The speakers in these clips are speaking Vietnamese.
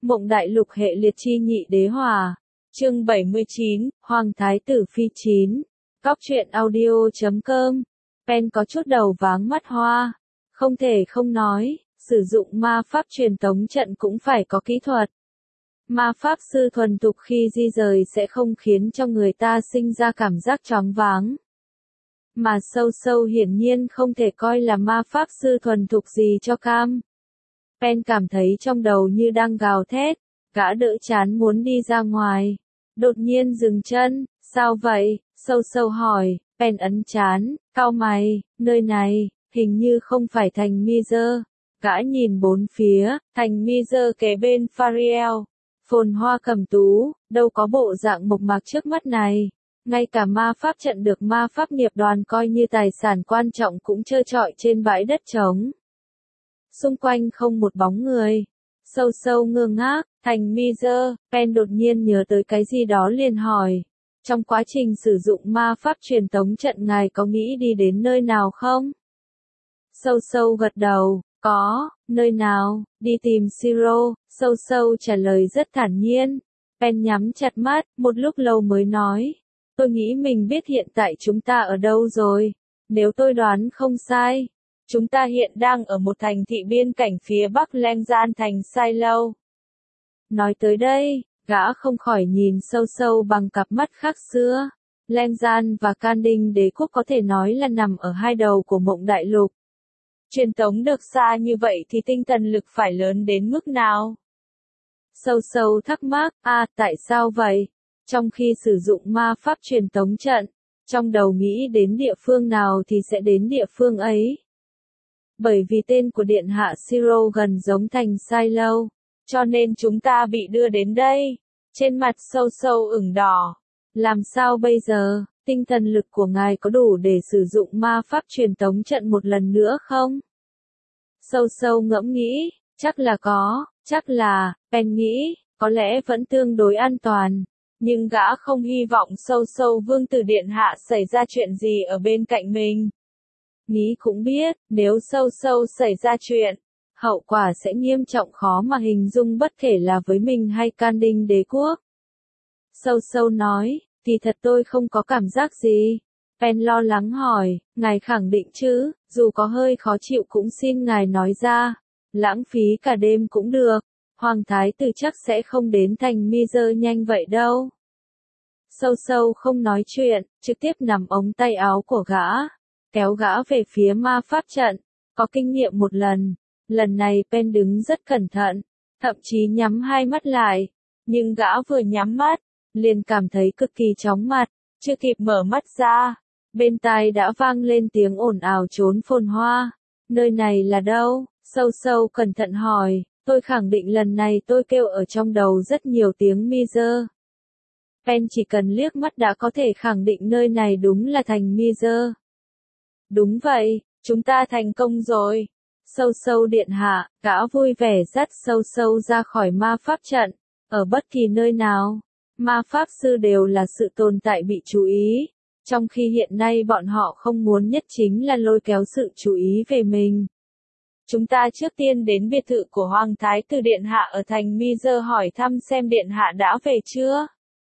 Mộng Đại Lục hệ liệt chi nhị đế hòa. Chương 79, Hoàng Thái tử Phi 9. Góc truyện audio.com. Pen có chút đầu váng mắt hoa. Không thể không nói, sử dụng ma pháp truyền tống trận cũng phải có kỹ thuật. Ma pháp sư thuần thục khi di rời sẽ không khiến cho người ta sinh ra cảm giác choáng váng. Mà sâu sâu hiển nhiên không thể coi là ma pháp sư thuần thục gì cho cam. Pen cảm thấy trong đầu như đang gào thét, gã đỡ chán muốn đi ra ngoài. Đột nhiên dừng chân, sao vậy? Sâu sâu hỏi. Pen ấn chán, cau mày, nơi này, hình như không phải thành Mizer. Gã nhìn bốn phía, thành Mizer kế bên Fariel. Phồn hoa cẩm tú, đâu có bộ dạng mộc mạc trước mắt này. Ngay cả ma pháp trận được ma pháp nghiệp đoàn coi như tài sản quan trọng cũng trơ trọi trên bãi đất trống. Xung quanh không một bóng người. Sâu sâu ngơ ngác, thành Mizer. Pen đột nhiên nhớ tới cái gì đó liền hỏi. Trong quá trình sử dụng ma pháp truyền tống trận ngài có nghĩ đi đến nơi nào không? Sâu sâu gật đầu, có, nơi nào, đi tìm Siro. Sâu sâu trả lời rất thản nhiên. Pen nhắm chặt mắt, một lúc lâu mới nói. Tôi nghĩ mình biết hiện tại chúng ta ở đâu rồi. Nếu tôi đoán không sai, chúng ta hiện đang ở một thành thị biên cảnh phía bắc Lengzan thành Silo. Nói tới đây, gã không khỏi nhìn sâu sâu bằng cặp mắt khác xưa. Lengzan và Can-đinh đế quốc có thể nói là nằm ở hai đầu của Mộng Đại Lục. Truyền tống được xa như vậy thì tinh thần lực phải lớn đến mức nào? Sâu sâu thắc mắc, tại sao vậy? Trong khi sử dụng ma pháp truyền tống trận, trong đầu nghĩ đến địa phương nào thì sẽ đến địa phương ấy. Bởi vì tên của Điện hạ Siro gần giống thành Silo, cho nên chúng ta bị đưa đến đây. Trên mặt sâu sâu ửng đỏ. Làm sao bây giờ, tinh thần lực của ngài có đủ để sử dụng ma pháp truyền tống trận một lần nữa không? Sâu sâu ngẫm nghĩ, chắc là có, chắc là, Pen nghĩ, có lẽ vẫn tương đối an toàn. Nhưng gã không hy vọng sâu sâu vương tử điện hạ xảy ra chuyện gì ở bên cạnh mình. Nghĩ cũng biết, nếu sâu sâu xảy ra chuyện, hậu quả sẽ nghiêm trọng khó mà hình dung bất kể là với mình hay Can-đinh đế quốc. Sâu sâu nói, thì thật tôi không có cảm giác gì. Pen lo lắng hỏi, ngài khẳng định chứ, dù có hơi khó chịu cũng xin ngài nói ra. Lãng phí cả đêm cũng được. Hoàng thái tử chắc sẽ không đến thành Mizer nhanh vậy đâu. Sâu sâu không nói chuyện, trực tiếp nắm ống tay áo của gã, kéo gã về phía ma pháp trận. Có kinh nghiệm một lần. Lần này Pen đứng rất cẩn thận, thậm chí nhắm hai mắt lại. Nhưng gã vừa nhắm mắt, liền cảm thấy cực kỳ chóng mặt, chưa kịp mở mắt ra. Bên tai đã vang lên tiếng ồn ào trốn phồn hoa. Nơi này là đâu? Sâu sâu cẩn thận hỏi. Tôi khẳng định lần này tôi kêu ở trong đầu rất nhiều tiếng Mizer. Pen chỉ cần liếc mắt đã có thể khẳng định nơi này đúng là thành Mizer. Đúng vậy, chúng ta thành công rồi. Sâu sâu điện hạ, gã vui vẻ dắt sâu sâu ra khỏi ma pháp trận. Ở bất kỳ nơi nào, ma pháp sư đều là sự tồn tại bị chú ý. Trong khi hiện nay bọn họ không muốn nhất chính là lôi kéo sự chú ý về mình. Chúng ta trước tiên đến biệt thự của Hoàng Thái tử Điện Hạ ở thành Mizer hỏi thăm xem Điện Hạ đã về chưa.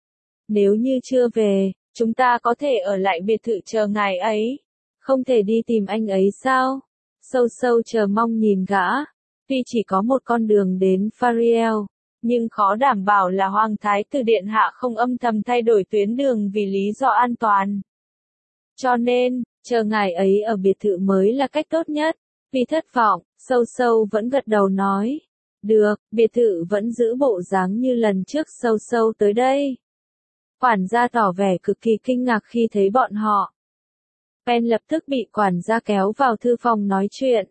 Nếu như chưa về, chúng ta có thể ở lại biệt thự chờ ngài ấy. Không thể đi tìm anh ấy sao? Sâu sâu chờ mong nhìn gã. Tuy chỉ có một con đường đến Fariel, nhưng khó đảm bảo là Hoàng Thái tử Điện Hạ không âm thầm thay đổi tuyến đường vì lý do an toàn. Cho nên, chờ ngài ấy ở biệt thự mới là cách tốt nhất. Vì thất vọng, sâu sâu vẫn gật đầu nói. Được, biệt thự vẫn giữ bộ dáng như lần trước sâu sâu tới đây. Quản gia tỏ vẻ cực kỳ kinh ngạc khi thấy bọn họ. Pen lập tức bị quản gia kéo vào thư phòng nói chuyện.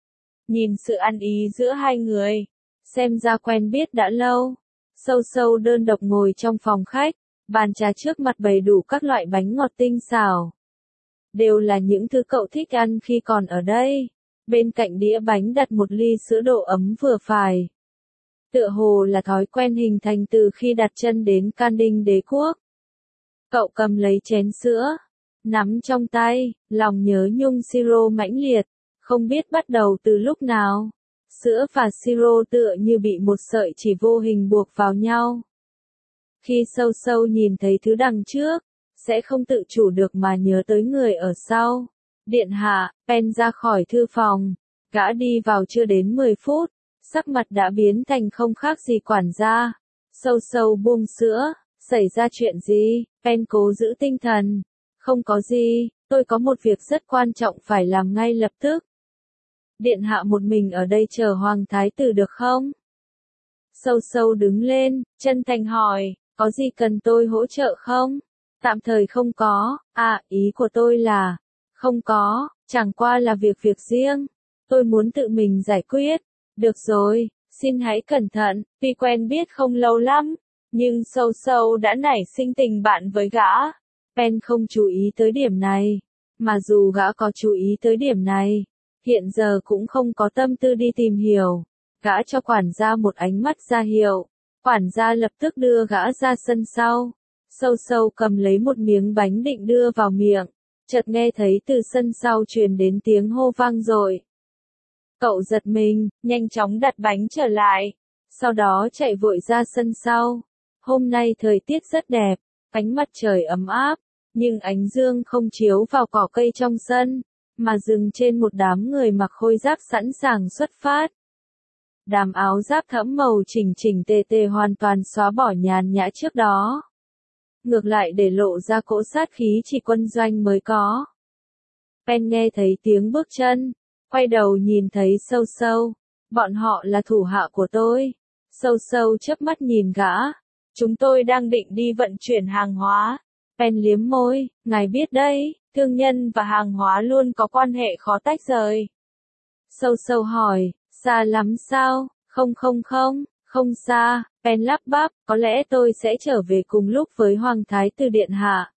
Nhìn sự ăn ý giữa hai người, xem ra quen biết đã lâu. Sâu sâu đơn độc ngồi trong phòng khách, bàn trà trước mặt bày đủ các loại bánh ngọt tinh xảo. Đều là những thứ cậu thích ăn khi còn ở đây. Bên cạnh đĩa bánh đặt một ly sữa độ ấm vừa phải. Tựa hồ là thói quen hình thành từ khi đặt chân đến Can-đinh đế quốc. Cậu cầm lấy chén sữa, nắm trong tay, lòng nhớ nhung Siro mãnh liệt, không biết bắt đầu từ lúc nào. Sữa và siro tựa như bị một sợi chỉ vô hình buộc vào nhau. Khi sâu sâu nhìn thấy thứ đằng trước, sẽ không tự chủ được mà nhớ tới người ở sau. Điện hạ, Pen ra khỏi thư phòng. Gã đi vào chưa đến 10 phút, sắc mặt đã biến thành không khác gì quản gia. Sâu sâu buông sữa, xảy ra chuyện gì? Pen cố giữ tinh thần. Không có gì, tôi có một việc rất quan trọng phải làm ngay lập tức. Điện hạ một mình ở đây chờ hoàng thái tử được không? Sâu sâu đứng lên, chân thành hỏi, có gì cần tôi hỗ trợ không? Tạm thời không có, ý của tôi là, không có, chẳng qua là việc riêng. Tôi muốn tự mình giải quyết. Được rồi, xin hãy cẩn thận, tuy quen biết không lâu lắm, nhưng sâu sâu đã nảy sinh tình bạn với gã. Pen không chú ý tới điểm này, mà dù gã có chú ý tới điểm này, hiện giờ cũng không có tâm tư đi tìm hiểu. Gã cho quản gia một ánh mắt ra hiệu, quản gia lập tức đưa gã ra sân sau. Sâu sâu cầm lấy một miếng bánh định đưa vào miệng, chợt nghe thấy từ sân sau truyền đến tiếng hô vang dội. Cậu giật mình, nhanh chóng đặt bánh trở lại, sau đó chạy vội ra sân sau. Hôm nay thời tiết rất đẹp, ánh mặt trời ấm áp, nhưng ánh dương không chiếu vào cỏ cây trong sân, mà dừng trên một đám người mặc khôi giáp sẵn sàng xuất phát. Đám áo giáp thẫm màu chỉnh chỉnh tề tề hoàn toàn xóa bỏ nhàn nhã trước đó. Ngược lại để lộ ra cỗ sát khí chỉ quân doanh mới có. Pen nghe thấy tiếng bước chân, quay đầu nhìn thấy sâu sâu. Bọn họ là thủ hạ của tôi. Sâu sâu chớp mắt nhìn gã. Chúng tôi đang định đi vận chuyển hàng hóa. Pen liếm môi, ngài biết đấy, thương nhân và hàng hóa luôn có quan hệ khó tách rời. Sâu sâu hỏi, xa lắm sao? Không xa. Pen lắp bắp, có lẽ tôi sẽ trở về cùng lúc với Hoàng Thái tử Điện hạ.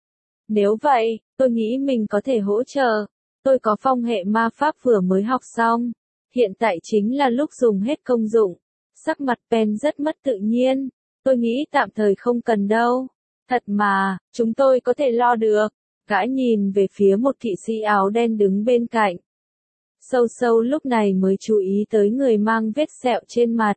Nếu vậy, tôi nghĩ mình có thể hỗ trợ. Tôi có phong hệ ma pháp vừa mới học xong. Hiện tại chính là lúc dùng hết công dụng. Sắc mặt Pen rất mất tự nhiên. Tôi nghĩ tạm thời không cần đâu. Thật mà, chúng tôi có thể lo được. Gã nhìn về phía một kỵ sĩ áo đen đứng bên cạnh. Sâu sâu lúc này mới chú ý tới người mang vết sẹo trên mặt.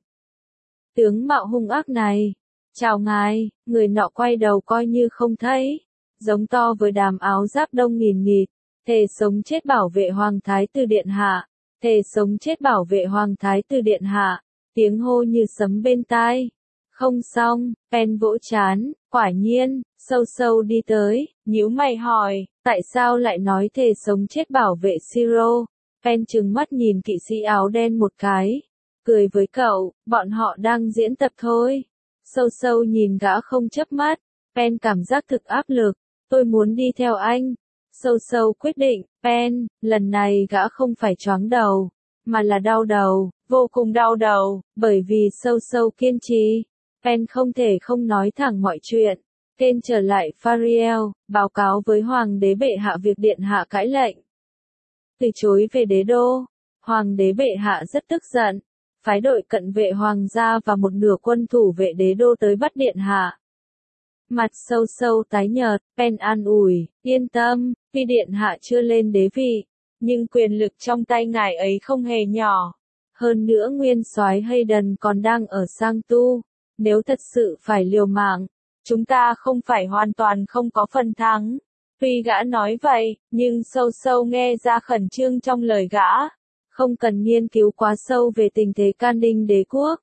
Tướng mạo hung ác này. Chào ngài, người nọ quay đầu coi như không thấy. Giống to với đám áo giáp đông nghìn nghịt. Thề sống chết bảo vệ Hoàng Thái tử Điện hạ. Thề sống chết bảo vệ Hoàng Thái tử Điện hạ. Tiếng hô như sấm bên tai. Không xong, Pen vỗ chán, quả nhiên, sâu sâu đi tới, nhíu mày hỏi, tại sao lại nói thề sống chết bảo vệ Siro? Pen trừng mắt nhìn kỵ sĩ áo đen một cái, cười với cậu, bọn họ đang diễn tập thôi. Sâu sâu nhìn gã không chớp mắt, Pen cảm giác thực áp lực, tôi muốn đi theo anh. Sâu sâu quyết định, Pen, lần này gã không phải choáng đầu, mà là đau đầu, vô cùng đau đầu, bởi vì sâu sâu kiên trì. Pen không thể không nói thẳng mọi chuyện. Kên trở lại Fariel, báo cáo với Hoàng đế bệ hạ việc điện hạ cãi lệnh. Từ chối về đế đô, Hoàng đế bệ hạ rất tức giận, phái đội cận vệ hoàng gia và một nửa quân thủ vệ đế đô tới bắt điện hạ. Mặt sâu sâu tái nhợt, Pen an ủi, yên tâm, tuy điện hạ chưa lên đế vị, nhưng quyền lực trong tay ngài ấy không hề nhỏ. Hơn nữa nguyên soái Hayden còn đang ở Sang Tu. Nếu thật sự phải liều mạng, chúng ta không phải hoàn toàn không có phần thắng. Tuy gã nói vậy, nhưng sâu sâu nghe ra khẩn trương trong lời gã. Không cần nghiên cứu quá sâu về tình thế can ninh đế quốc.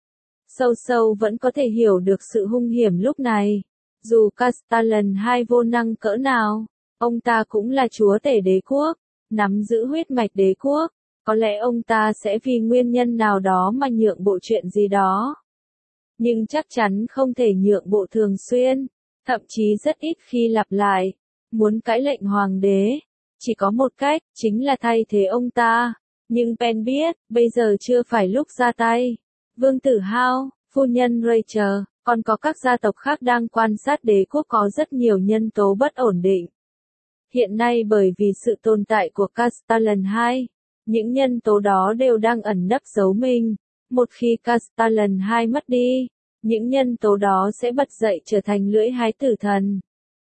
Sâu sâu vẫn có thể hiểu được sự hung hiểm lúc này. Dù Castellan II vô năng cỡ nào, ông ta cũng là chúa tể đế quốc, nắm giữ huyết mạch đế quốc. Có lẽ ông ta sẽ vì nguyên nhân nào đó mà nhượng bộ chuyện gì đó. Nhưng chắc chắn không thể nhượng bộ thường xuyên, thậm chí rất ít khi lặp lại. Muốn cãi lệnh hoàng đế, chỉ có một cách, chính là thay thế ông ta. Nhưng Pen biết, bây giờ chưa phải lúc ra tay. Vương tử Hao, phu nhân Rachel, còn có các gia tộc khác đang quan sát đế quốc có rất nhiều nhân tố bất ổn định. Hiện nay bởi vì sự tồn tại của Castellan II, những nhân tố đó đều đang ẩn nấp giấu mình. Một khi Castellan II mất đi, những nhân tố đó sẽ bật dậy trở thành lưỡi hái tử thần.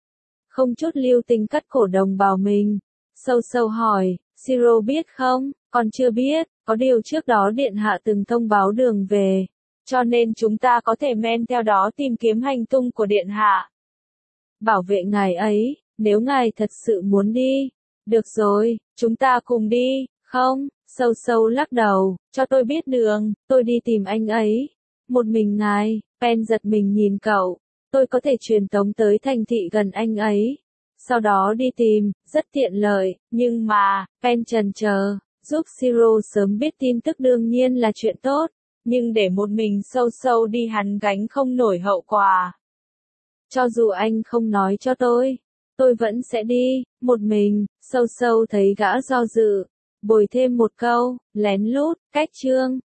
Không chút lưu tình cắt cổ đồng bào mình. Sâu sâu hỏi, Siro biết không, Còn chưa biết, có điều trước đó điện hạ từng thông báo đường về, cho nên chúng ta có thể men theo đó tìm kiếm hành tung của điện hạ. Bảo vệ ngài ấy, nếu ngài thật sự muốn đi. Được rồi, chúng ta cùng đi, không? Sâu sâu lắc đầu, cho tôi biết đường, tôi đi tìm anh ấy. Một mình ngài, Pen giật mình nhìn cậu, tôi có thể truyền tống tới thành thị gần anh ấy. Sau đó đi tìm, rất tiện lợi, nhưng mà, Pen chần chờ, giúp Siro sớm biết tin tức đương nhiên là chuyện tốt, nhưng để một mình sâu sâu đi hắn gánh không nổi hậu quả. Cho dù anh không nói cho tôi vẫn sẽ đi, một mình, sâu sâu thấy gã do dự, bồi thêm một câu, lén lút, cách chương.